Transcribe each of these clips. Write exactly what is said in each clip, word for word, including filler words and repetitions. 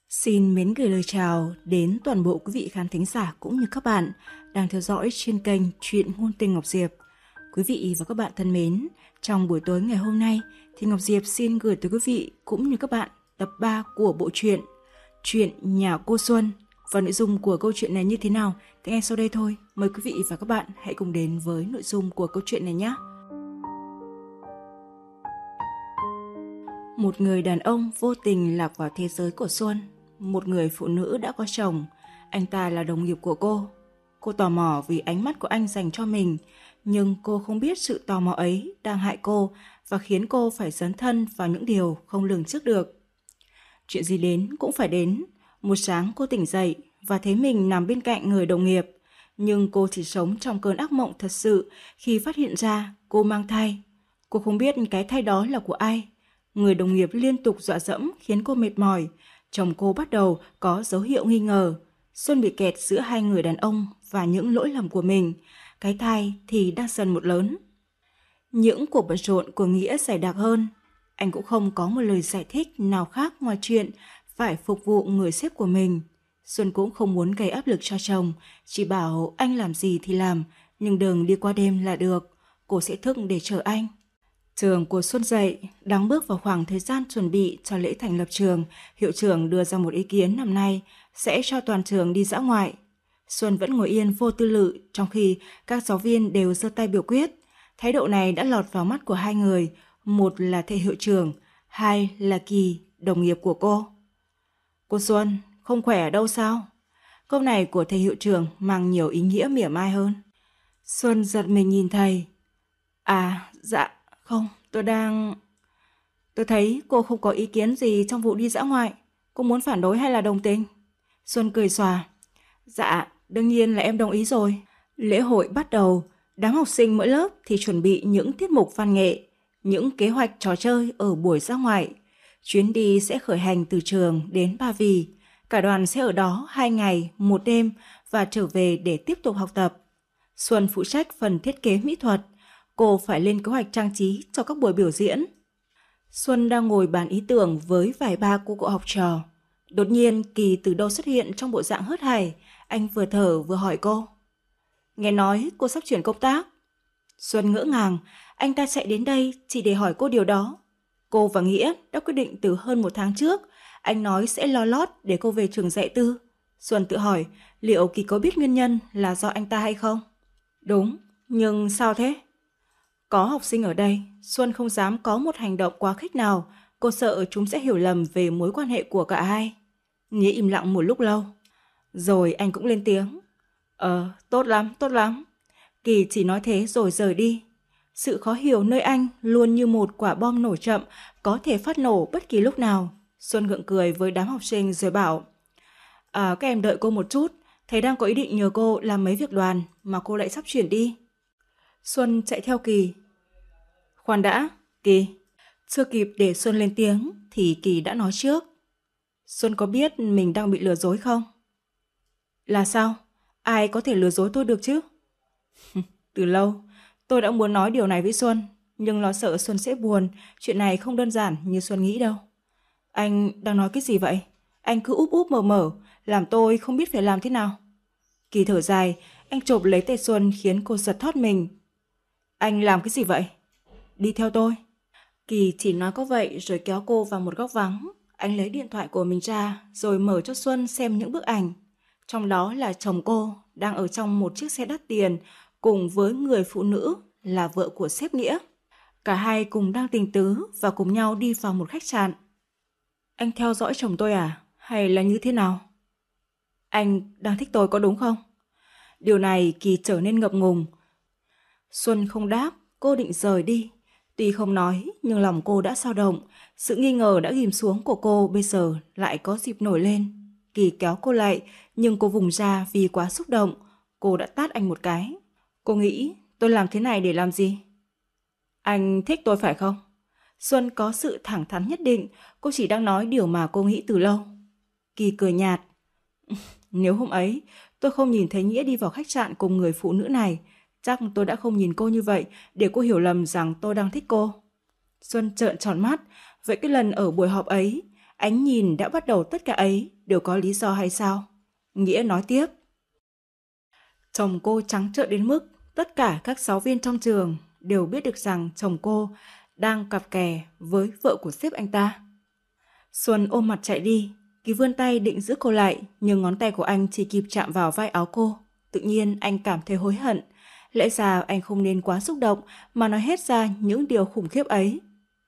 Xin mến gửi lời chào đến toàn bộ quý vị khán thính giả cũng như các bạn đang theo dõi trên kênh Chuyện Ngôn Tình Ngọc Diệp. Quý vị và các bạn thân mến, trong buổi tối ngày hôm nay thì Ngọc Diệp xin gửi tới quý vị cũng như các bạn tập ba của bộ truyện Chuyện Nhà Cô Xuân. Và nội dung của câu chuyện này như thế nào thì ngay sau đây thôi. Mời quý vị và các bạn hãy cùng đến với nội dung của câu chuyện này nhé. Một người đàn ông vô tình lạc vào thế giới của Xuân. Một người phụ nữ đã có chồng. Anh ta là đồng nghiệp của cô. Cô tò mò vì ánh mắt của anh dành cho mình, nhưng cô không biết sự tò mò ấy đang hại cô và khiến cô phải dấn thân vào những điều không lường trước được. Chuyện gì đến cũng phải đến. Một sáng cô tỉnh dậy và thấy mình nằm bên cạnh người đồng nghiệp, nhưng cô chỉ sống trong cơn ác mộng thật sự khi phát hiện ra cô mang thai. Cô không biết cái thai đó là của ai. Người đồng nghiệp liên tục dọa dẫm khiến cô mệt mỏi. Chồng cô bắt đầu có dấu hiệu nghi ngờ. Xuân bị kẹt giữa hai người đàn ông và những lỗi lầm của mình. Cái thai thì đang dần một lớn. Những cuộc bận rộn của Nghĩa dày đặc hơn. Anh cũng không có một lời giải thích nào khác ngoài chuyện phải phục vụ người sếp của mình. Xuân cũng không muốn gây áp lực cho chồng, chỉ bảo anh làm gì thì làm, nhưng đừng đi qua đêm là được. Cô sẽ thức để chờ anh. Trường của Xuân dậy, đang bước vào khoảng thời gian chuẩn bị cho lễ thành lập trường, hiệu trưởng đưa ra một ý kiến năm nay sẽ cho toàn trường đi dã ngoại. Xuân vẫn ngồi yên vô tư lự trong khi các giáo viên đều giơ tay biểu quyết. Thái độ này đã lọt vào mắt của hai người, một là thầy hiệu trưởng, hai là Kỳ, đồng nghiệp của cô. Cô Xuân, không khỏe ở đâu sao? Câu này của thầy hiệu trưởng mang nhiều ý nghĩa mỉa mai hơn. Xuân giật mình nhìn thầy. À, dạ, không, tôi đang... Tôi thấy cô không có ý kiến gì trong vụ đi dã ngoại. Cô muốn phản đối hay là đồng tình? Xuân cười xòa. Dạ, đương nhiên là em đồng ý rồi. Lễ hội bắt đầu, đám học sinh mỗi lớp thì chuẩn bị những tiết mục văn nghệ, những kế hoạch trò chơi ở buổi dã ngoại. Chuyến đi sẽ khởi hành từ trường đến Ba Vì. Cả đoàn sẽ ở đó hai ngày, một đêm và trở về để tiếp tục học tập. Xuân phụ trách phần thiết kế mỹ thuật. Cô phải lên kế hoạch trang trí cho các buổi biểu diễn. Xuân đang ngồi bàn ý tưởng với vài ba cô cậu học trò. Đột nhiên Kỳ từ đâu xuất hiện trong bộ dạng hớt hải. Anh vừa thở vừa hỏi cô. Nghe nói cô sắp chuyển công tác. Xuân ngỡ ngàng. Anh ta chạy đến đây chỉ để hỏi cô điều đó. Cô và Nghĩa đã quyết định từ hơn một tháng trước. Anh nói sẽ lo lót để cô về trường dạy tư. Xuân tự hỏi liệu Kỳ có biết nguyên nhân là do anh ta hay không? Đúng, nhưng sao thế? Có học sinh ở đây, Xuân không dám có một hành động quá khích nào. Cô sợ chúng sẽ hiểu lầm về mối quan hệ của cả hai. Nghĩa im lặng một lúc lâu. Rồi anh cũng lên tiếng. Ờ, tốt lắm, tốt lắm. Kỳ chỉ nói thế rồi rời đi. Sự khó hiểu nơi anh luôn như một quả bom nổ chậm, có thể phát nổ bất kỳ lúc nào. Xuân gượng cười với đám học sinh rồi bảo. À, các em đợi cô một chút. Thầy đang có ý định nhờ cô làm mấy việc đoàn mà cô lại sắp chuyển đi. Xuân chạy theo Kỳ. Khoan đã, Kỳ. Chưa kịp để Xuân lên tiếng thì Kỳ đã nói trước. Xuân có biết mình đang bị lừa dối không? Là sao? Ai có thể lừa dối tôi được chứ? Từ lâu, tôi đã muốn nói điều này với Xuân, nhưng lo sợ Xuân sẽ buồn. Chuyện này không đơn giản như Xuân nghĩ đâu. Anh đang nói cái gì vậy? Anh cứ úp úp mở mở, làm tôi không biết phải làm thế nào. Kỳ thở dài, anh chộp lấy tay Xuân khiến cô giật thót mình. Anh làm cái gì vậy? Đi theo tôi. Kỳ chỉ nói có vậy rồi kéo cô vào một góc vắng. Anh lấy điện thoại của mình ra rồi mở cho Xuân xem những bức ảnh. Trong đó là chồng cô đang ở trong một chiếc xe đắt tiền cùng với người phụ nữ là vợ của sếp Nghĩa. Cả hai cùng đang tình tứ và cùng nhau đi vào một khách sạn. Anh theo dõi chồng tôi à? Hay là như thế nào? Anh đang thích tôi có đúng không? Điều này Kỳ trở nên ngập ngùng. Xuân không đáp, cô định rời đi. Tuy không nói, nhưng lòng cô đã dao động. Sự nghi ngờ đã ghim xuống của cô bây giờ lại có dịp nổi lên. Kỳ kéo cô lại, nhưng cô vùng ra vì quá xúc động. Cô đã tát anh một cái. Cô nghĩ tôi làm thế này để làm gì? Anh thích tôi phải không? Xuân có sự thẳng thắn nhất định. Cô chỉ đang nói điều mà cô nghĩ từ lâu. Kỳ cười nhạt. Nếu hôm ấy tôi không nhìn thấy Nghĩa đi vào khách sạn cùng người phụ nữ này, chắc tôi đã không nhìn cô như vậy để cô hiểu lầm rằng tôi đang thích cô. Xuân trợn tròn mắt. Vậy cái lần ở buổi họp ấy, Ánh nhìn đã bắt đầu tất cả ấy đều có lý do hay sao? Nghĩa nói tiếp. Chồng cô trắng trợn đến mức tất cả các giáo viên trong trường đều biết được rằng chồng cô đang cặp kè với vợ của sếp anh ta. Xuân ôm mặt chạy đi, Kỳ vươn tay định giữ cô lại, nhưng ngón tay của anh chỉ kịp chạm vào vai áo cô. Tự nhiên anh cảm thấy hối hận. Lẽ ra anh không nên quá xúc động mà nói hết ra những điều khủng khiếp ấy.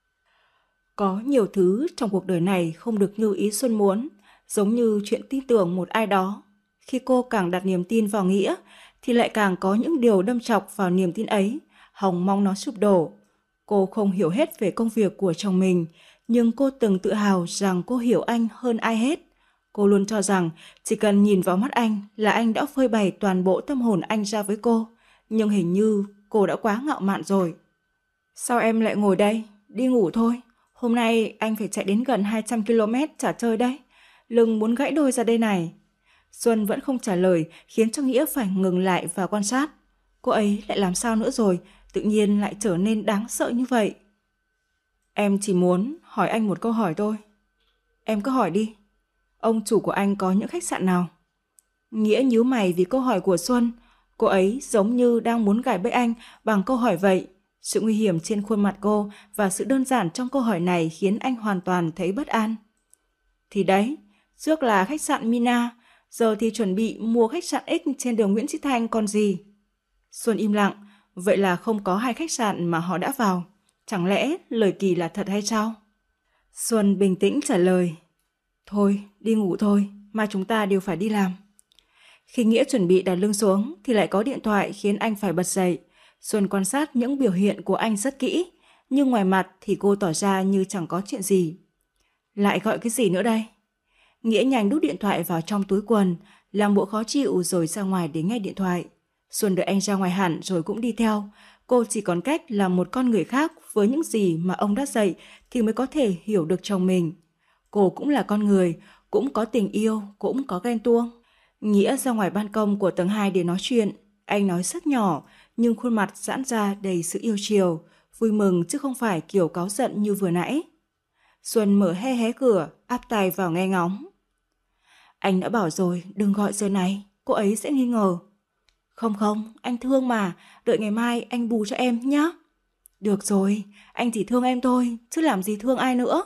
Có nhiều thứ trong cuộc đời này không được như ý Xuân muốn, giống như chuyện tin tưởng một ai đó. Khi cô càng đặt niềm tin vào Nghĩa, thì lại càng có những điều đâm chọc vào niềm tin ấy, hòng mong nó sụp đổ. Cô không hiểu hết về công việc của chồng mình, nhưng cô từng tự hào rằng cô hiểu anh hơn ai hết. Cô luôn cho rằng chỉ cần nhìn vào mắt anh là anh đã phơi bày toàn bộ tâm hồn anh ra với cô. Nhưng hình như cô đã quá ngạo mạn rồi. Sao em lại ngồi đây? Đi ngủ thôi. Hôm nay anh phải chạy đến gần hai trăm ki lô mét trả chơi đấy. Lưng muốn gãy đôi ra đây này. Xuân vẫn không trả lời, khiến cho Nghĩa phải ngừng lại và quan sát. Cô ấy lại làm sao nữa rồi, tự nhiên lại trở nên đáng sợ như vậy. Em chỉ muốn hỏi anh một câu hỏi thôi. Em cứ hỏi đi. Ông chủ của anh có những khách sạn nào? Nghĩa nhíu mày vì câu hỏi của Xuân. Cô ấy giống như đang muốn gài bẫy anh bằng câu hỏi vậy. Sự nguy hiểm trên khuôn mặt cô và sự đơn giản trong câu hỏi này khiến anh hoàn toàn thấy bất an. Thì đấy, trước là khách sạn Mina, giờ thì chuẩn bị mua khách sạn X trên đường Nguyễn Chí Thanh còn gì. Xuân im lặng, vậy là không có hai khách sạn mà họ đã vào. Chẳng lẽ lời Kỳ là thật hay sao? Xuân bình tĩnh trả lời. Thôi, đi ngủ thôi, mai chúng ta đều phải đi làm. Khi Nghĩa chuẩn bị đặt lưng xuống thì lại có điện thoại khiến anh phải bật dậy. Xuân quan sát những biểu hiện của anh rất kỹ, nhưng ngoài mặt thì cô tỏ ra như chẳng có chuyện gì. Lại gọi cái gì nữa đây? Nghĩa nhanh đút điện thoại vào trong túi quần, làm bộ khó chịu rồi ra ngoài để nghe điện thoại. Xuân đợi anh ra ngoài hẳn rồi cũng đi theo. Cô chỉ còn cách là một con người khác với những gì mà ông đã dạy thì mới có thể hiểu được chồng mình. Cô cũng là con người, cũng có tình yêu, cũng có ghen tuông. Nghĩa ra ngoài ban công của tầng hai để nói chuyện. Anh nói rất nhỏ, nhưng khuôn mặt giãn ra đầy sự yêu chiều, vui mừng chứ không phải kiểu cáu giận như vừa nãy. Xuân mở hé hé cửa, áp tai vào nghe ngóng. Anh đã bảo rồi, đừng gọi giờ này, cô ấy sẽ nghi ngờ. Không không, anh thương mà, đợi ngày mai anh bù cho em nhé. Được rồi, anh chỉ thương em thôi, chứ làm gì thương ai nữa.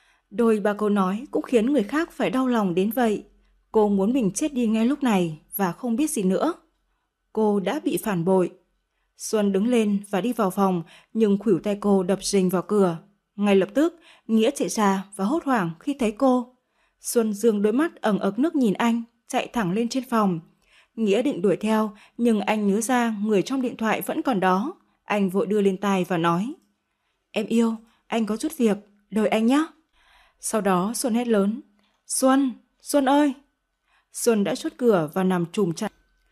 Đôi ba câu nói cũng khiến người khác phải đau lòng đến vậy. Cô muốn mình chết đi ngay lúc này và không biết gì nữa. Cô đã bị phản bội. Xuân đứng lên và đi vào phòng, nhưng khuỷu tay cô đập rình vào cửa. Ngay lập tức, Nghĩa chạy ra và hốt hoảng khi thấy cô. Xuân dương đôi mắt ẩn ực nước nhìn anh, chạy thẳng lên trên phòng. Nghĩa định đuổi theo, nhưng anh nhớ ra người trong điện thoại vẫn còn đó. Anh vội đưa lên tai và nói: Em yêu, anh có chút việc, đợi anh nhé. Sau đó Xuân hét lớn: Xuân, Xuân ơi! Xuân đã chốt cửa và nằm trùm chặt.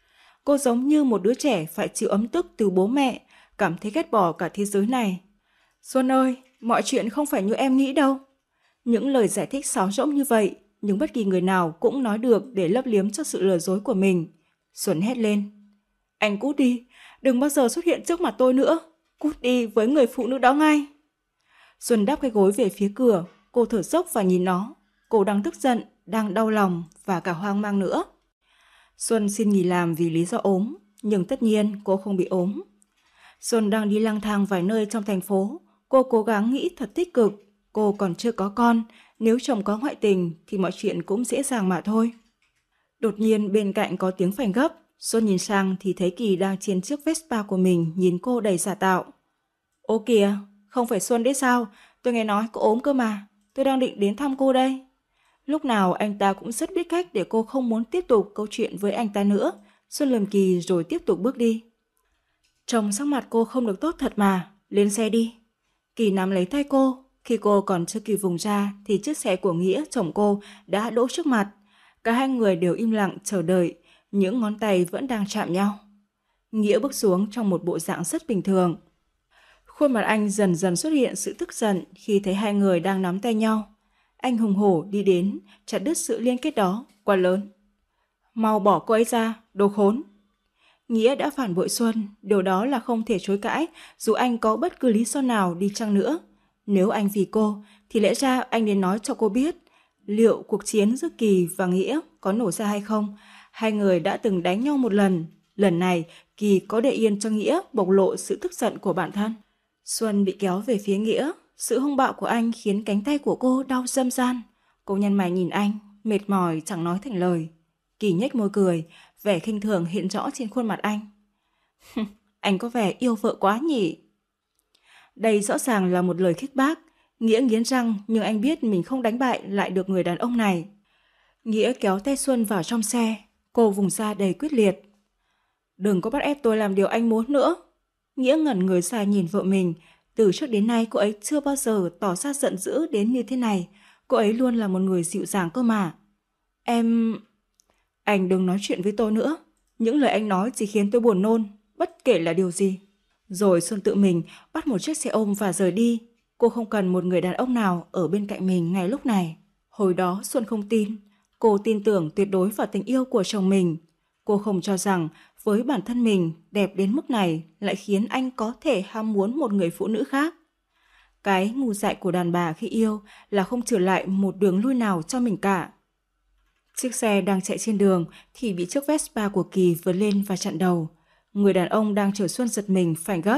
Cô giống như một đứa trẻ phải chịu ấm tức từ bố mẹ, cảm thấy ghét bỏ cả thế giới này. Xuân ơi, mọi chuyện không phải như em nghĩ đâu. Những lời giải thích sáo rỗng như vậy, nhưng bất kỳ người nào cũng nói được để lấp liếm cho sự lừa dối của mình. Xuân hét lên: Anh cút đi, đừng bao giờ xuất hiện trước mặt tôi nữa. Cút đi với người phụ nữ đó ngay. Xuân đáp cái gối về phía cửa, cô thở dốc và nhìn nó. Cô đang tức giận, đang đau lòng và cả hoang mang nữa. Xuân xin nghỉ làm vì lý do ốm, nhưng tất nhiên cô không bị ốm. Xuân đang đi lang thang vài nơi trong thành phố. Cô cố gắng nghĩ thật tích cực. Cô còn chưa có con, nếu chồng có ngoại tình thì mọi chuyện cũng dễ dàng mà thôi. Đột nhiên bên cạnh có tiếng phanh gấp. Xuân nhìn sang thì thấy Kỳ đang trên chiếc Vespa của mình nhìn cô đầy giả tạo. Ô kìa, không phải Xuân đấy sao? Tôi nghe nói cô ốm cơ mà. Tôi đang định đến thăm cô đây. Lúc nào anh ta cũng rất biết cách để cô không muốn tiếp tục câu chuyện với anh ta nữa. Xuân lườm Kỳ rồi tiếp tục bước đi. Trông sắc mặt cô không được tốt thật mà. Lên xe đi. Kỳ nắm lấy tay cô. Khi cô còn chưa kịp vùng ra thì chiếc xe của Nghĩa, chồng cô, đã đỗ trước mặt. Cả hai người đều im lặng chờ đợi. Những ngón tay vẫn đang chạm nhau. Nghĩa bước xuống trong một bộ dạng rất bình thường. Khuôn mặt anh dần dần xuất hiện sự tức giận khi thấy hai người đang nắm tay nhau. Anh hùng hổ đi đến, chặt đứt sự liên kết đó, quát lớn: Mau bỏ cô ấy ra, đồ khốn! Nghĩa đã phản bội Xuân, điều đó là không thể chối cãi, dù anh có bất cứ lý do nào đi chăng nữa. Nếu anh vì cô, thì lẽ ra anh nên nói cho cô biết. Liệu cuộc chiến giữa Kỳ và Nghĩa có nổ ra hay không? Hai người đã từng đánh nhau một lần. Lần này, Kỳ có để yên cho Nghĩa bộc lộ sự tức giận của bản thân. Xuân bị kéo về phía Nghĩa. Sự hung bạo của anh khiến cánh tay của cô đau râm ran. Cô nhăn mày nhìn anh, mệt mỏi chẳng nói thành lời. Kỳ nhếch môi cười, vẻ khinh thường hiện rõ trên khuôn mặt anh. Anh có vẻ yêu vợ quá nhỉ? Đây rõ ràng là một lời khích bác. Nghĩa nghiến răng, nhưng anh biết mình không đánh bại lại được người đàn ông này. Nghĩa kéo tay Xuân vào trong xe. Cô vùng ra đầy quyết liệt. Đừng có bắt ép tôi làm điều anh muốn nữa. Nghĩa ngẩn người ra nhìn vợ mình. Từ trước đến nay cô ấy chưa bao giờ tỏ ra giận dữ đến như thế này. Cô ấy luôn là một người dịu dàng cơ mà. Em... Anh đừng nói chuyện với tôi nữa. Những lời anh nói chỉ khiến tôi buồn nôn, bất kể là điều gì. Rồi Xuân tự mình bắt một chiếc xe ôm và rời đi. Cô không cần một người đàn ông nào ở bên cạnh mình ngay lúc này. Hồi đó Xuân không tin. Cô tin tưởng tuyệt đối vào tình yêu của chồng mình. Cô không cho rằng với bản thân mình đẹp đến mức này lại khiến anh có thể ham muốn một người phụ nữ khác. Cái ngu dại của đàn bà khi yêu là không trở lại một đường lui nào cho mình cả. Chiếc xe đang chạy trên đường thì bị chiếc Vespa của Kỳ vượt lên và chặn đầu. Người đàn ông đang chở Xuân giật mình phải gấp.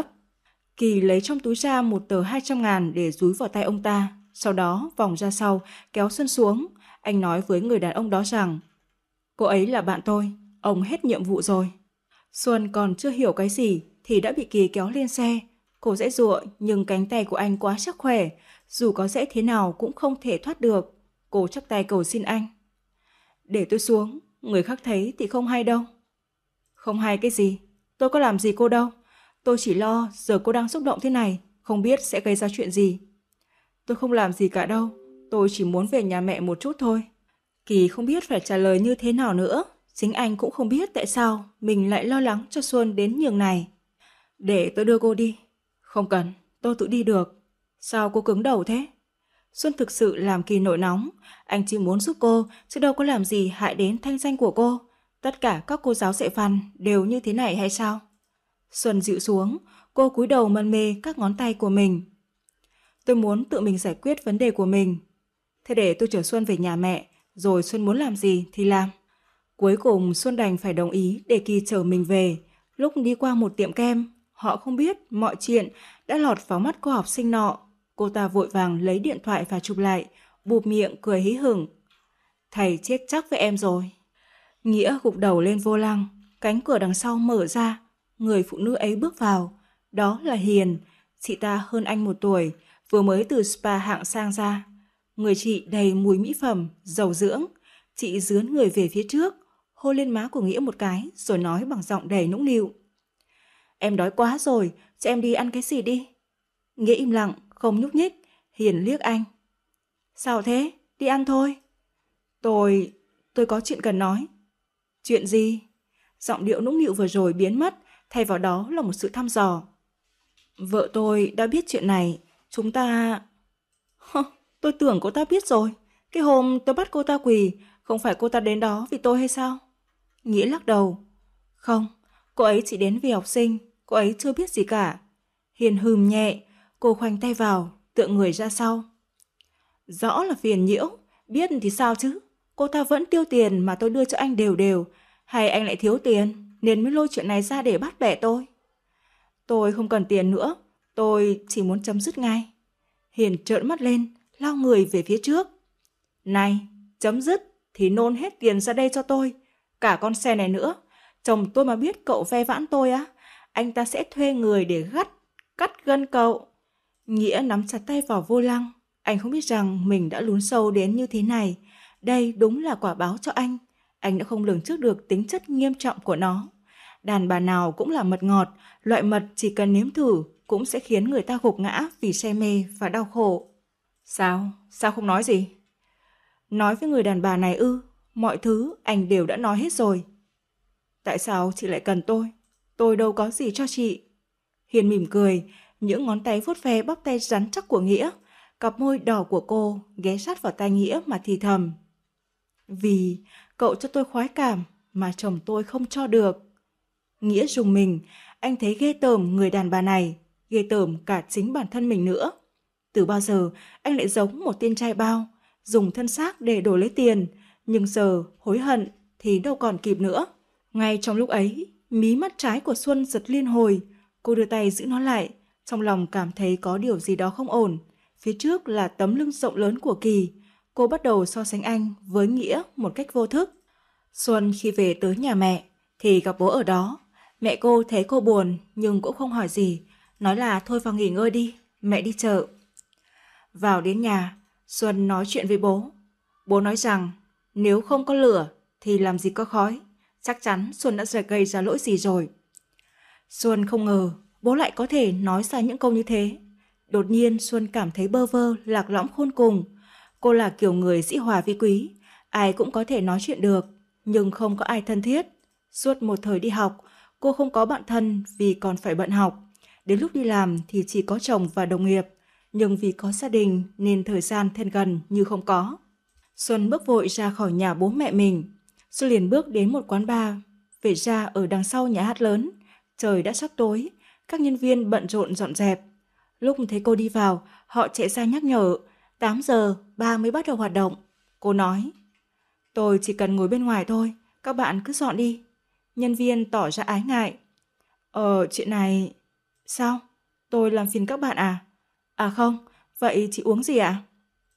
Kỳ lấy trong túi ra một tờ hai trăm ngàn để dúi vào tay ông ta. Sau đó vòng ra sau, kéo Xuân xuống. Anh nói với người đàn ông đó rằng cô ấy là bạn tôi, ông hết nhiệm vụ rồi. Xuân còn chưa hiểu cái gì thì đã bị Kỳ kéo lên xe. Cô giãy giụa nhưng cánh tay của anh quá chắc khỏe. Dù có dễ thế nào cũng không thể thoát được. Cô chắp tay cầu xin anh. Để tôi xuống, người khác thấy thì không hay đâu. Không hay cái gì? Tôi có làm gì cô đâu. Tôi chỉ lo giờ cô đang xúc động thế này, không biết sẽ gây ra chuyện gì. Tôi không làm gì cả đâu, tôi chỉ muốn về nhà mẹ một chút thôi. Kỳ không biết phải trả lời như thế nào nữa. Chính anh cũng không biết tại sao mình lại lo lắng cho Xuân đến nhường này. Để tôi đưa cô đi. Không cần, tôi tự đi được. Sao cô cứng đầu thế? Xuân thực sự làm Kỳ nổi nóng. Anh chỉ muốn giúp cô, chứ đâu có làm gì hại đến thanh danh của cô. Tất cả các cô giáo dạy văn đều như thế này hay sao? Xuân dịu xuống, cô cúi đầu mân mê các ngón tay của mình. Tôi muốn tự mình giải quyết vấn đề của mình. Thế để tôi chở Xuân về nhà mẹ, rồi Xuân muốn làm gì thì làm. Cuối cùng Xuân đành phải đồng ý để Kỳ chở mình về. Lúc đi qua một tiệm kem, họ không biết mọi chuyện đã lọt vào mắt cô học sinh nọ. Cô ta vội vàng lấy điện thoại và chụp lại, bụp miệng cười hí hửng. Thầy chết chắc với em rồi. Nghĩa gục đầu lên vô lăng, cánh cửa đằng sau mở ra. Người phụ nữ ấy bước vào. Đó là Hiền. Chị ta hơn anh một tuổi, vừa mới từ spa hạng sang ra. Người chị đầy mùi mỹ phẩm, dầu dưỡng. Chị dướn người về phía trước, hôn lên má của Nghĩa một cái, rồi nói bằng giọng đầy nũng nịu. Em đói quá rồi, cho em đi ăn cái gì đi. Nghĩa im lặng, không nhúc nhích. Hiền liếc anh. Sao thế? Đi ăn thôi. Tôi... tôi có chuyện cần nói. Chuyện gì? Giọng điệu nũng nịu vừa rồi biến mất, thay vào đó là một sự thăm dò. Vợ tôi đã biết chuyện này. Chúng ta... Hơ, tôi tưởng cô ta biết rồi. Cái hôm tôi bắt cô ta quỳ, không phải cô ta đến đó vì tôi hay sao? Nghĩa lắc đầu. Không, cô ấy chỉ đến vì học sinh, cô ấy chưa biết gì cả. Hiền hừm nhẹ, cô khoanh tay vào, tựa người ra sau. Rõ là phiền nhiễu, biết thì sao chứ? Cô ta vẫn tiêu tiền mà tôi đưa cho anh đều đều, hay anh lại thiếu tiền nên mới lôi chuyện này ra để bắt bẻ tôi? Tôi không cần tiền nữa, tôi chỉ muốn chấm dứt ngay. Hiền trợn mắt lên, lao người về phía trước. Này, chấm dứt thì nôn hết tiền ra đây cho tôi, cả con xe này nữa. Chồng tôi mà biết cậu ve vãn tôi á, anh ta sẽ thuê người để gắt, cắt gân cậu. Nghĩa nắm chặt tay vào vô lăng. Anh không biết rằng mình đã lún sâu đến như thế này. Đây đúng là quả báo cho anh. Anh đã không lường trước được tính chất nghiêm trọng của nó. Đàn bà nào cũng là mật ngọt, loại mật chỉ cần nếm thử cũng sẽ khiến người ta gục ngã vì say mê và đau khổ. Sao? Sao không nói gì? Nói với người đàn bà này ư? Mọi thứ anh đều đã nói hết rồi. Tại sao chị lại cần tôi? Tôi đâu có gì cho chị. Hiền mỉm cười, những ngón tay vuốt ve bắp tay rắn chắc của Nghĩa. Cặp môi đỏ của cô ghé sát vào tai Nghĩa mà thì thầm. Vì cậu cho tôi khoái cảm mà chồng tôi không cho được. Nghĩa rùng mình, anh thấy ghê tởm người đàn bà này, ghê tởm cả chính bản thân mình nữa. Từ bao giờ anh lại giống một tên trai bao, dùng thân xác để đổi lấy tiền, nhưng giờ hối hận thì đâu còn kịp nữa. Ngay trong lúc ấy, mí mắt trái của Xuân giật liên hồi, cô đưa tay giữ nó lại, trong lòng cảm thấy có điều gì đó không ổn. Phía trước là tấm lưng rộng lớn của Kỳ, cô bắt đầu so sánh anh với Nghĩa một cách vô thức. Xuân khi về tới nhà mẹ thì gặp bố ở đó. Mẹ cô thấy cô buồn nhưng cũng không hỏi gì, nói là thôi vào nghỉ ngơi đi, mẹ đi chợ. Vào đến nhà, Xuân nói chuyện với bố. Bố nói rằng nếu không có lửa thì làm gì có khói, chắc chắn Xuân đã gây ra lỗi gì rồi. Xuân không ngờ bố lại có thể nói ra những câu như thế. Đột nhiên Xuân cảm thấy bơ vơ, lạc lõng khôn cùng. Cô là kiểu người dĩ hòa vi quý, ai cũng có thể nói chuyện được, nhưng không có ai thân thiết. Suốt một thời đi học, cô không có bạn thân vì còn phải bận học. Đến lúc đi làm thì chỉ có chồng và đồng nghiệp, nhưng vì có gia đình nên thời gian thân gần như không có. Xuân bước vội ra khỏi nhà bố mẹ mình. Xuân liền bước đến một quán bar, về ra ở đằng sau nhà hát lớn. Trời đã sắp tối, các nhân viên bận rộn dọn dẹp. Lúc thấy cô đi vào, họ chạy ra nhắc nhở, tám giờ bar mới bắt đầu hoạt động. Cô nói, tôi chỉ cần ngồi bên ngoài thôi, các bạn cứ dọn đi. Nhân viên tỏ ra ái ngại. Ờ, chuyện này... Sao? Tôi làm phiền các bạn à? À không, vậy chị uống gì ạ? À?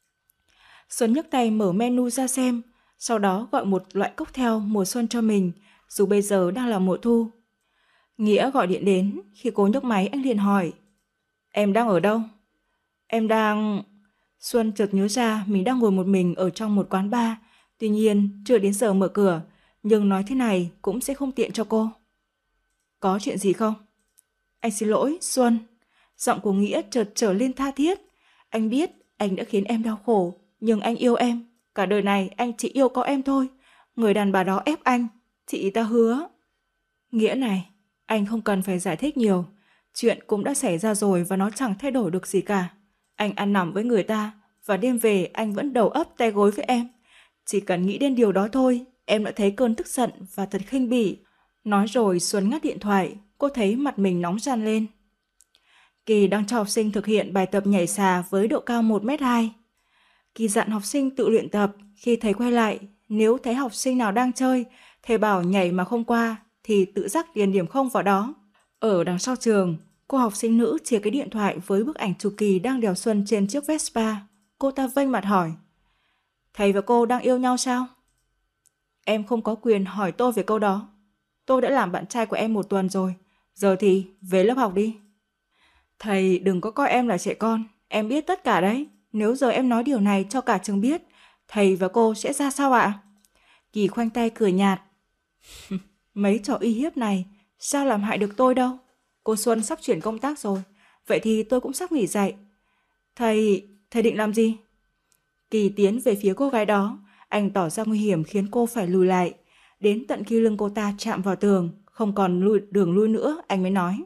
Xuân nhấc tay mở menu ra xem, sau đó gọi một loại cocktail mùa xuân cho mình, dù bây giờ đang là mùa thu. Nghĩa gọi điện đến, khi cô nhấc máy anh liền hỏi, em đang ở đâu? Em đang... Xuân chợt nhớ ra mình đang ngồi một mình ở trong một quán bar, tuy nhiên chưa đến giờ mở cửa, nhưng nói thế này cũng sẽ không tiện cho cô. Có chuyện gì không? Anh xin lỗi, Xuân. Giọng của Nghĩa chợt trở lên tha thiết. Anh biết anh đã khiến em đau khổ, nhưng anh yêu em. Cả đời này anh chỉ yêu có em thôi. Người đàn bà đó ép anh, chị ta hứa. Nghĩa này, anh không cần phải giải thích nhiều. Chuyện cũng đã xảy ra rồi và nó chẳng thay đổi được gì cả. Anh ăn nằm với người ta và đêm về anh vẫn đầu ấp tay gối với em. Chỉ cần nghĩ đến điều đó thôi, em đã thấy cơn tức giận và thật khinh bỉ. Nói rồi Xuân ngắt điện thoại, cô thấy mặt mình nóng ran lên. Kỳ đang cho học sinh thực hiện bài tập nhảy xà với độ cao một mét hai. Kỳ dặn học sinh tự luyện tập, khi thầy quay lại, nếu thấy học sinh nào đang chơi, thầy bảo nhảy mà không qua, thì tự giác điền điểm không vào đó. Ở đằng sau trường, cô học sinh nữ chia cái điện thoại với bức ảnh chụp Kỳ đang đèo Xuân trên chiếc Vespa. Cô ta vênh mặt hỏi, thầy và cô đang yêu nhau sao? Em không có quyền hỏi tôi về câu đó. Tôi đã làm bạn trai của em một tuần rồi, giờ thì về lớp học đi. Thầy đừng có coi em là trẻ con, em biết tất cả đấy. Nếu giờ em nói điều này cho cả trường biết, thầy và cô sẽ ra sao ạ? Kỳ khoanh tay cười nhạt. Mấy trò uy hiếp này, sao làm hại được tôi đâu? Cô Xuân sắp chuyển công tác rồi, vậy thì tôi cũng sắp nghỉ dạy. Thầy, thầy định làm gì? Kỳ tiến về phía cô gái đó, anh tỏ ra nguy hiểm khiến cô phải lùi lại. Đến tận khi lưng cô ta chạm vào tường, không còn lui, đường lui nữa, anh mới nói.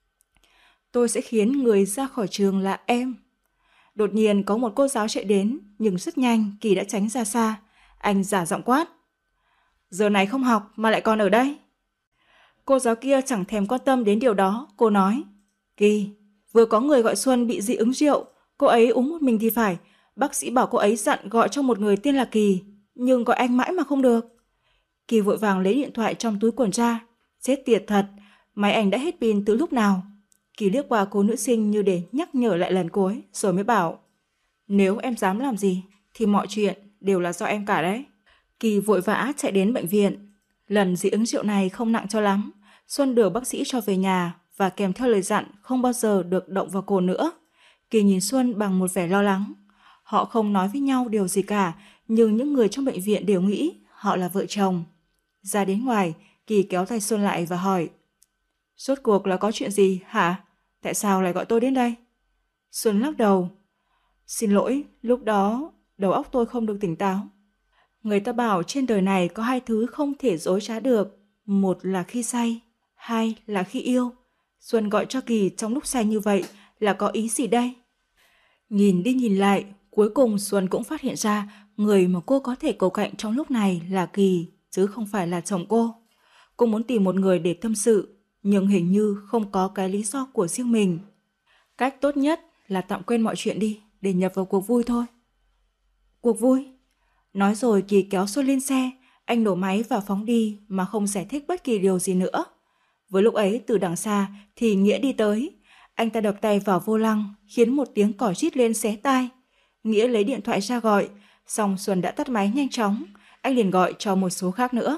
Tôi sẽ khiến người ra khỏi trường là em. Đột nhiên có một cô giáo chạy đến, nhưng rất nhanh Kỳ đã tránh ra xa. Anh giả giọng quát. Giờ này không học mà lại còn ở đây. Cô giáo kia chẳng thèm quan tâm đến điều đó, cô nói. Kỳ, vừa có người gọi Xuân bị dị ứng rượu, cô ấy uống một mình thì phải. Bác sĩ bảo cô ấy dặn gọi cho một người tên là Kỳ, nhưng gọi anh mãi mà không được. Kỳ vội vàng lấy điện thoại trong túi quần ra. Chết tiệt thật, máy ảnh đã hết pin từ lúc nào? Kỳ liếc qua cô nữ sinh như để nhắc nhở lại lần cuối, rồi mới bảo. Nếu em dám làm gì, thì mọi chuyện đều là do em cả đấy. Kỳ vội vã chạy đến bệnh viện. Lần dị ứng rượu này không nặng cho lắm. Xuân được bác sĩ cho về nhà và kèm theo lời dặn không bao giờ được động vào cồn nữa. Kỳ nhìn Xuân bằng một vẻ lo lắng. Họ không nói với nhau điều gì cả, nhưng những người trong bệnh viện đều nghĩ họ là vợ chồng. Ra đến ngoài, Kỳ kéo tay Xuân lại và hỏi. Rốt cuộc là có chuyện gì hả? Tại sao lại gọi tôi đến đây? Xuân lắc đầu. Xin lỗi, lúc đó đầu óc tôi không được tỉnh táo. Người ta bảo trên đời này có hai thứ không thể dối trá được. Một là khi say, hai là khi yêu. Xuân gọi cho Kỳ trong lúc say như vậy là có ý gì đây? Nhìn đi nhìn lại, cuối cùng Xuân cũng phát hiện ra người mà cô có thể cầu cạnh trong lúc này là Kỳ, chứ không phải là chồng cô. Cô muốn tìm một người để tâm sự, nhưng hình như không có cái lý do của riêng mình. Cách tốt nhất là tạm quên mọi chuyện đi, để nhập vào cuộc vui thôi. Cuộc vui. Nói rồi Kỳ kéo Xuân lên xe, anh nổ máy và phóng đi mà không giải thích bất kỳ điều gì nữa. Với lúc ấy từ đằng xa thì Nghĩa đi tới. Anh ta đập tay vào vô lăng khiến một tiếng còi rít lên xé tai. Nghĩa lấy điện thoại ra gọi, xong Xuân đã tắt máy nhanh chóng. Anh liền gọi cho một số khác nữa.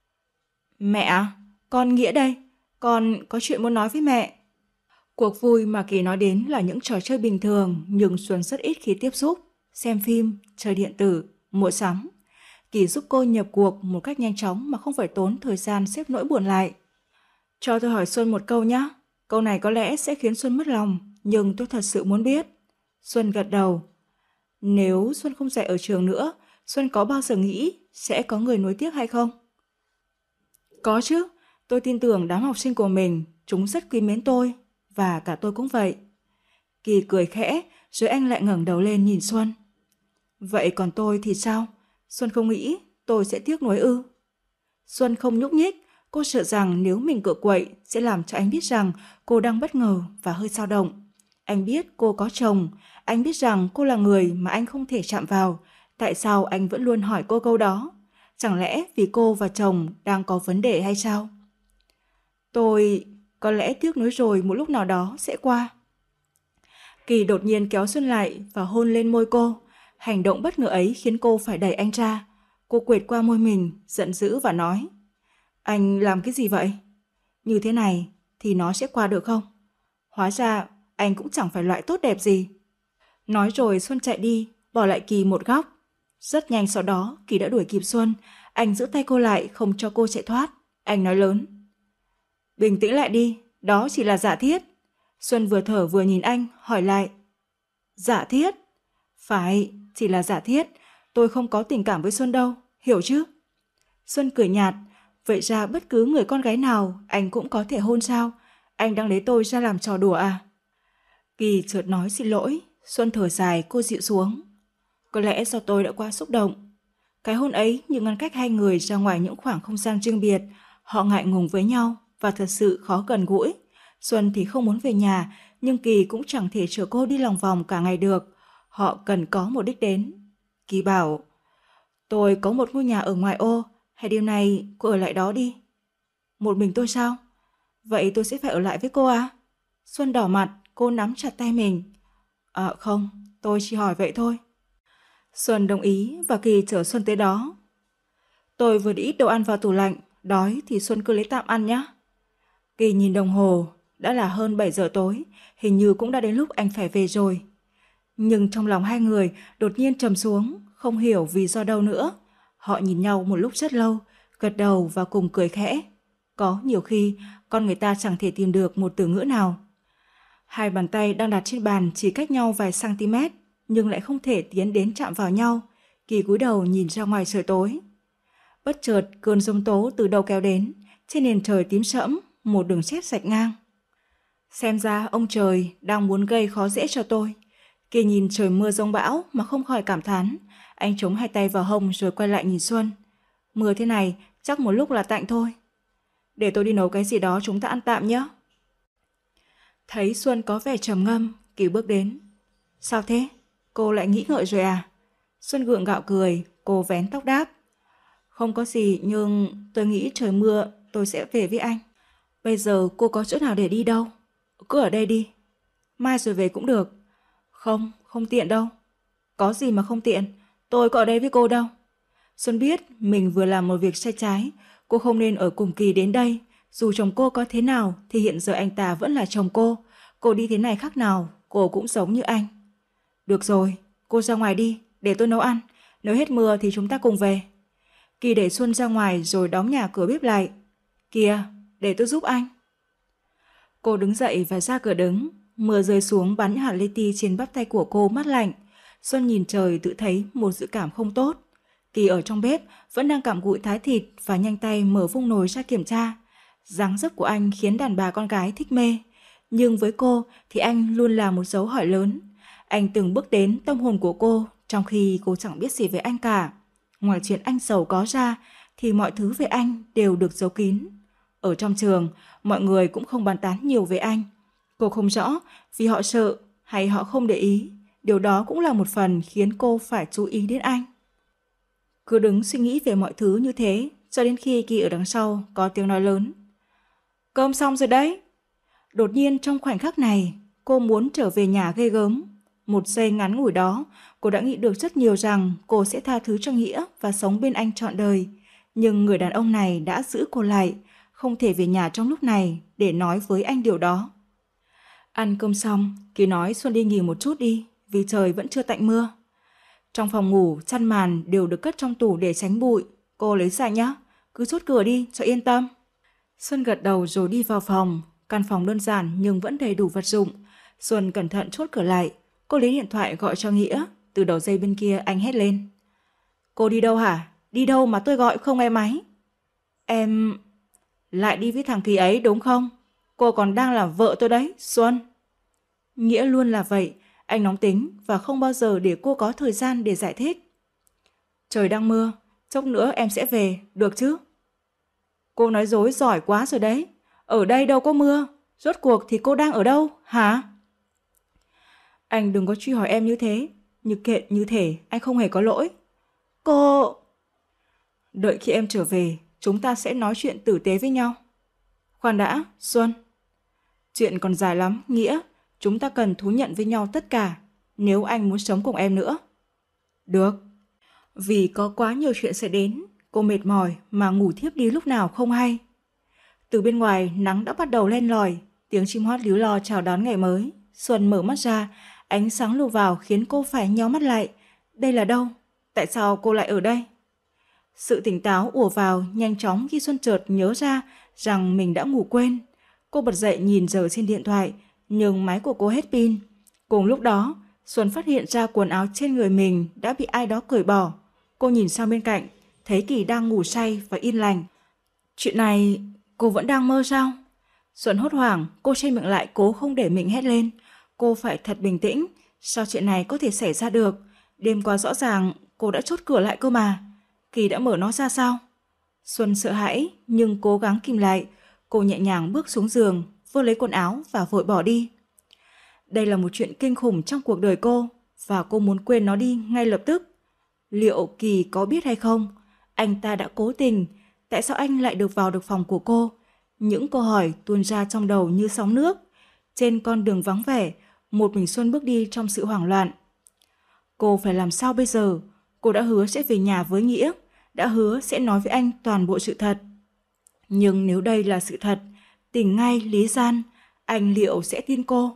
Mẹ à, con Nghĩa đây. Con có chuyện muốn nói với mẹ. Cuộc vui mà Kỳ nói đến là những trò chơi bình thường, nhưng Xuân rất ít khi tiếp xúc. Xem phim, chơi điện tử, mua sắm. Kỳ giúp cô nhập cuộc một cách nhanh chóng mà không phải tốn thời gian xếp nỗi buồn lại. Cho tôi hỏi Xuân một câu nhé. Câu này có lẽ sẽ khiến Xuân mất lòng, nhưng tôi thật sự muốn biết. Xuân gật đầu. Nếu Xuân không dạy ở trường nữa, Xuân có bao giờ nghĩ sẽ có người nối tiếp hay không? Có chứ, tôi tin tưởng đám học sinh của mình, chúng rất quý mến tôi, và cả tôi cũng vậy. Kỳ cười khẽ, rồi anh lại ngẩng đầu lên nhìn Xuân. Vậy còn tôi thì sao? Xuân không nghĩ tôi sẽ tiếc nuối ư? Xuân không nhúc nhích, cô sợ rằng nếu mình cựa quậy sẽ làm cho anh biết rằng cô đang bất ngờ và hơi dao động. Anh biết cô có chồng, anh biết rằng cô là người mà anh không thể chạm vào. Tại sao anh vẫn luôn hỏi cô câu đó? Chẳng lẽ vì cô và chồng đang có vấn đề hay sao? Tôi có lẽ tiếc nuối rồi một lúc nào đó sẽ qua. Kỳ đột nhiên kéo Xuân lại và hôn lên môi cô. Hành động bất ngờ ấy khiến cô phải đẩy anh ra. Cô quệt qua môi mình, giận dữ và nói. Anh làm cái gì vậy? Như thế này thì nó sẽ qua được không? Hóa ra anh cũng chẳng phải loại tốt đẹp gì. Nói rồi Xuân chạy đi, bỏ lại Kỳ một góc. Rất nhanh sau đó Kỳ đã đuổi kịp Xuân. Anh giữ tay cô lại không cho cô chạy thoát. Anh nói lớn. Bình tĩnh lại đi, đó chỉ là giả thiết. Xuân vừa thở vừa nhìn anh, hỏi lại. Giả thiết? Phải, chỉ là giả thiết. Tôi không có tình cảm với Xuân đâu, hiểu chứ? Xuân cười nhạt. Vậy ra bất cứ người con gái nào anh cũng có thể hôn sao? Anh đang lấy tôi ra làm trò đùa à? Kỳ chợt nói xin lỗi. Xuân thở dài, cô dịu xuống. Có lẽ do tôi đã quá xúc động. Cái hôn ấy như ngăn cách hai người ra ngoài những khoảng không gian riêng biệt. Họ ngại ngùng với nhau và thật sự khó gần gũi. Xuân thì không muốn về nhà, nhưng Kỳ cũng chẳng thể chở cô đi lòng vòng cả ngày được. Họ cần có một đích đến. Kỳ bảo, tôi có một ngôi nhà ở ngoại ô, hay điều này cô ở lại đó đi. Một mình tôi sao? Vậy tôi sẽ phải ở lại với cô à? Xuân đỏ mặt, cô nắm chặt tay mình. À không, tôi chỉ hỏi vậy thôi. Xuân đồng ý và Kỳ chở Xuân tới đó. Tôi vừa để ít đồ ăn vào tủ lạnh, đói thì Xuân cứ lấy tạm ăn nhé. Kỳ nhìn đồng hồ, đã là hơn bảy giờ tối, hình như cũng đã đến lúc anh phải về rồi. Nhưng trong lòng hai người đột nhiên trầm xuống, không hiểu vì do đâu nữa. Họ nhìn nhau một lúc rất lâu, gật đầu và cùng cười khẽ. Có nhiều khi, con người ta chẳng thể tìm được một từ ngữ nào. Hai bàn tay đang đặt trên bàn chỉ cách nhau vài cm, nhưng lại không thể tiến đến chạm vào nhau. Kỳ cúi đầu nhìn ra ngoài trời tối. Bất chợt, cơn giông tố từ đâu kéo đến, trên nền trời tím sẫm, một đường sét rạch ngang. Xem ra ông trời đang muốn gây khó dễ cho tôi. Kỳ nhìn trời mưa giông bão mà không khỏi cảm thán. Anh chống hai tay vào hông rồi quay lại nhìn Xuân. Mưa thế này chắc một lúc là tạnh thôi. Để tôi đi nấu cái gì đó chúng ta ăn tạm nhé. Thấy Xuân có vẻ trầm ngâm, Kỳ bước đến. Sao thế? Cô lại nghĩ ngợi rồi à? Xuân gượng gạo cười, cô vén tóc đáp. Không có gì, nhưng tôi nghĩ trời mưa tôi sẽ về với anh. Bây giờ cô có chỗ nào để đi đâu? Cứ ở đây đi. Mai rồi về cũng được. Không, không tiện đâu. Có gì mà không tiện? Tôi có ở đây với cô đâu. Xuân biết mình vừa làm một việc sai trái. Cô không nên ở cùng Kỳ đến đây. Dù chồng cô có thế nào thì hiện giờ anh ta vẫn là chồng cô. Cô đi thế này khác nào, cô cũng giống như anh. Được rồi, cô ra ngoài đi, để tôi nấu ăn. Nếu hết mưa thì chúng ta cùng về. Kỳ đẩy Xuân ra ngoài rồi đóng nhà cửa bếp lại. Kìa, để tôi giúp anh. Cô đứng dậy và ra cửa đứng. Mưa rơi xuống bắn hạt li ti trên bắp tay của cô mát lạnh. Xuân nhìn trời tự thấy một dự cảm không tốt. Kỳ ở trong bếp vẫn đang cặm cụi thái thịt và nhanh tay mở vung nồi ra kiểm tra. Dáng dấp của anh khiến đàn bà con gái thích mê. Nhưng với cô thì anh luôn là một dấu hỏi lớn. Anh từng bước đến tâm hồn của cô trong khi cô chẳng biết gì về anh cả. Ngoài chuyện anh giàu có ra thì mọi thứ về anh đều được giấu kín. Ở trong trường, mọi người cũng không bàn tán nhiều về anh. Cô không rõ vì họ sợ hay họ không để ý. điều đó cũng là một phần khiến cô phải chú ý đến anh. Cứ đứng suy nghĩ về mọi thứ như thế, cho đến khi Kỳ ở đằng sau có tiếng nói lớn. Cơm xong rồi đấy. Đột nhiên trong khoảnh khắc này, cô muốn trở về nhà ghê gớm. Một giây ngắn ngủi đó, cô đã nghĩ được rất nhiều rằng cô sẽ tha thứ cho Nghĩa và sống bên anh trọn đời. Nhưng người đàn ông này đã giữ cô lại, không thể về nhà trong lúc này để nói với anh điều đó. Ăn cơm xong, Kỳ nói Xuân đi nghỉ một chút đi, vì trời vẫn chưa tạnh mưa. Trong phòng ngủ, chăn màn đều được cất trong tủ để tránh bụi. Cô lấy ra nhé, cứ chốt cửa đi cho yên tâm. Xuân gật đầu rồi đi vào phòng. Căn phòng đơn giản nhưng vẫn đầy đủ vật dụng. Xuân cẩn thận chốt cửa lại. Cô lấy điện thoại gọi cho Nghĩa. Từ đầu dây bên kia anh hét lên. Cô đi đâu hả? Đi đâu mà tôi gọi không nghe máy? Em... Lại đi với thằng Kỳ ấy đúng không? Cô còn đang là vợ tôi đấy, Xuân. Nghĩa luôn là vậy. Anh nóng tính và không bao giờ để cô có thời gian để giải thích. Trời đang mưa, chốc nữa em sẽ về, được chứ? Cô nói dối giỏi quá rồi đấy. Ở đây đâu có mưa. Rốt cuộc thì cô đang ở đâu, hả? Anh đừng có truy hỏi em như thế. Như kệ như thể anh không hề có lỗi. Cô... Đợi khi em trở về, chúng ta sẽ nói chuyện tử tế với nhau. Khoan đã, Xuân. Chuyện còn dài lắm, Nghĩa. Chúng ta cần thú nhận với nhau tất cả, nếu anh muốn sống cùng em nữa. Được. Vì có quá nhiều chuyện sẽ đến, cô mệt mỏi mà ngủ thiếp đi lúc nào không hay. Từ bên ngoài, nắng đã bắt đầu len lỏi, tiếng chim hót líu lo chào đón ngày mới. Xuân mở mắt ra, ánh sáng lùa vào khiến cô phải nhíu mắt lại. Đây là đâu? Tại sao cô lại ở đây? Sự tỉnh táo ùa vào nhanh chóng khi Xuân chợt nhớ ra rằng mình đã ngủ quên. Cô bật dậy nhìn giờ trên điện thoại, nhưng máy của cô hết pin. Cùng lúc đó, Xuân phát hiện ra quần áo trên người mình đã bị ai đó cởi bỏ. Cô nhìn sang bên cạnh, thấy Kỳ đang ngủ say và yên lành. Chuyện này, cô vẫn đang mơ sao? Xuân hốt hoảng, cô che miệng lại cố không để mình hét lên. Cô phải thật bình tĩnh, sao chuyện này có thể xảy ra được? Đêm qua rõ ràng cô đã chốt cửa lại cơ mà. Kỳ đã mở nó ra sao? Xuân sợ hãi, nhưng cố gắng kìm lại. Cô nhẹ nhàng bước xuống giường, vơ lấy quần áo và vội bỏ đi. Đây là một chuyện kinh khủng trong cuộc đời cô, và cô muốn quên nó đi ngay lập tức. Liệu Kỳ có biết hay không? Anh ta đã cố tình. Tại sao anh lại được vào được phòng của cô? Những câu hỏi tuôn ra trong đầu như sóng nước. Trên con đường vắng vẻ, một mình Xuân bước đi trong sự hoảng loạn. Cô phải làm sao bây giờ? Cô đã hứa sẽ về nhà với Nghĩa, đã hứa sẽ nói với anh toàn bộ sự thật. Nhưng nếu đây là sự thật, tình ngay lý gian, anh liệu sẽ tin cô?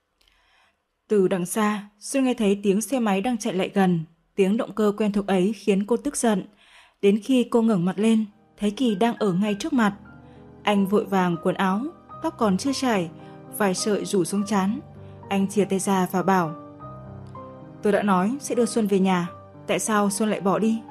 Từ đằng xa, Xuân nghe thấy tiếng xe máy đang chạy lại gần. Tiếng động cơ quen thuộc ấy khiến cô tức giận. Đến khi cô ngẩng mặt lên, thấy Kỳ đang ở ngay trước mặt. Anh vội vàng quần áo, tóc còn chưa chải, vài sợi rủ xuống trán. Anh chìa tay ra và bảo: Tôi đã nói sẽ đưa Xuân về nhà. Tại sao Xuân lại bỏ đi?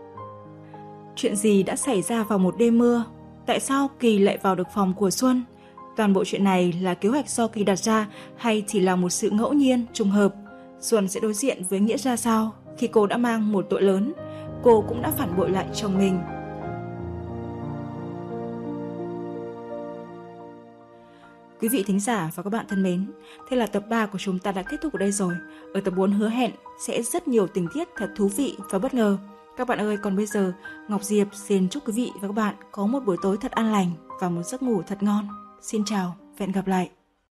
Chuyện gì đã xảy ra vào một đêm mưa? Tại sao Kỳ lại vào được phòng của Xuân? Toàn bộ chuyện này là kế hoạch do Kỳ đặt ra hay chỉ là một sự ngẫu nhiên, trùng hợp? Xuân sẽ đối diện với Nghĩa ra sao khi cô đã mang một tội lớn? Cô cũng đã phản bội lại chồng mình. Quý vị thính giả và các bạn thân mến, thế là tập ba của chúng ta đã kết thúc ở đây rồi. Ở tập bốn hứa hẹn sẽ rất nhiều tình tiết thật thú vị và bất ngờ. Các bạn ơi, còn bây giờ Ngọc Diệp xin chúc quý vị và các bạn có một buổi tối thật an lành và một giấc ngủ thật ngon. Xin chào và hẹn gặp lại.